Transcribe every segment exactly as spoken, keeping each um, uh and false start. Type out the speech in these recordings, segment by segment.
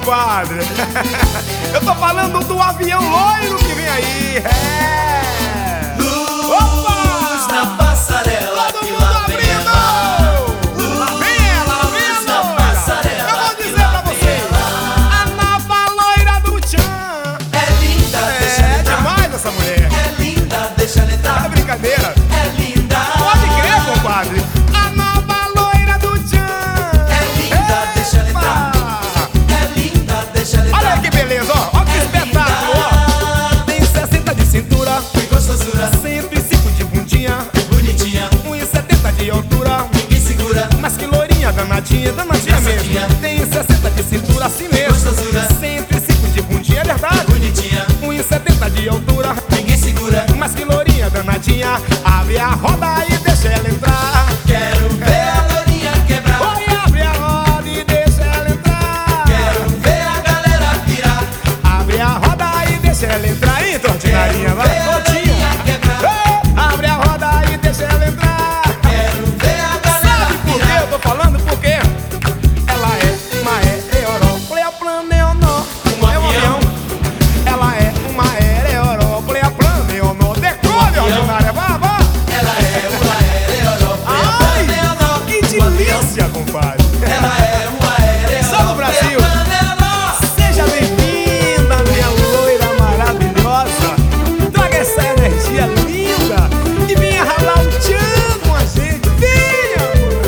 compadre. Eu tô falando do avião loiro que vem aí. É. Luz Opa! na passarela, Todo que mundo lá vem abrindo! ela. Lá vem ela, lá vem Luz a na loira. passarela, Eu vou que dizer lá pra vem você, ela. a nova loira do Tchan. É linda, deixa ela É entrar. demais essa mulher. É linda, deixa ela É entrar. brincadeira. É linda. Pode crer, compadre. A nova loira do Tchan. É linda, deixa ela entrar. Epa! É linda, deixa ela entrar. Olha aí que beleza, ó. Ó que espetáculo, ó. Tem sessenta de cintura, Que gostosura, cento e cinco de bundinha, bonitinha, um e setenta de altura. ninguém segura. Mas que loirinha danadinha, danadinha mesmo. Danadinha. Tem sessenta de cintura, assim mesmo. Gostosura. cento e cinco de bundinha, é verdade. Bonitinha, um e setenta de altura. ninguém segura. Mas que loirinha danadinha. Abre a roda e deixa ela entrar. Quero ver a lourinha quebrar. Oi, abre a roda e deixa ela entrar. Quero ver a galera virar. Abre a roda e deixa ela entrar. Entra, ordinária, vai, Ver a todinha. lourinha quebrar. Ei, abre a roda e deixa ela entrar. Quero ver a galera Sabe por que virar. eu tô falando? Porque ela é uma aeroplaneonó. Um É um avião. avião. Ela é uma aeroplaneonó. Decode, ordinária, vá, vá. Ela é uma aeroplaneonó. Ai, que delícia, compadre. Ela é uma aeroplaneonó. Só no Brasil. Seja bem-vinda, minha loira maravilhosa. Traga essa energia linda e venha ralar um tchan com a gente. Venha!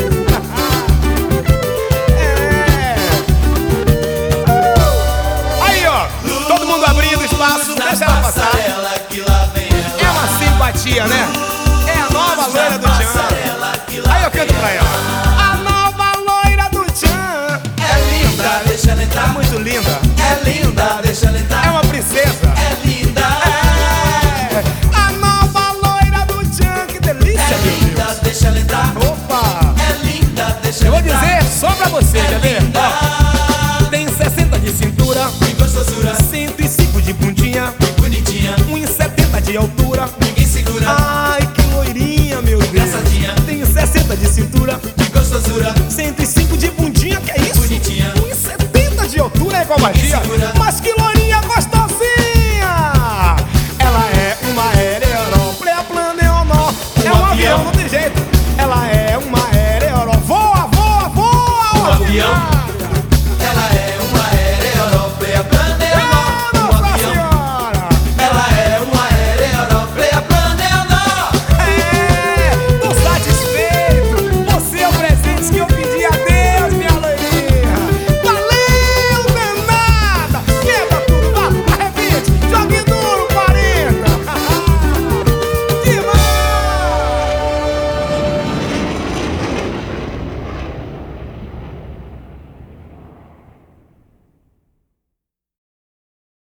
É. Aí, ó. Todo mundo abrindo espaço. Deixa ela passar. Que lá vem ela. É uma simpatia, né? É a nova loira do tchan. Aí eu canto pra ela. A nova loira do tchan. É linda, deixa ela Tá entrar. muito linda.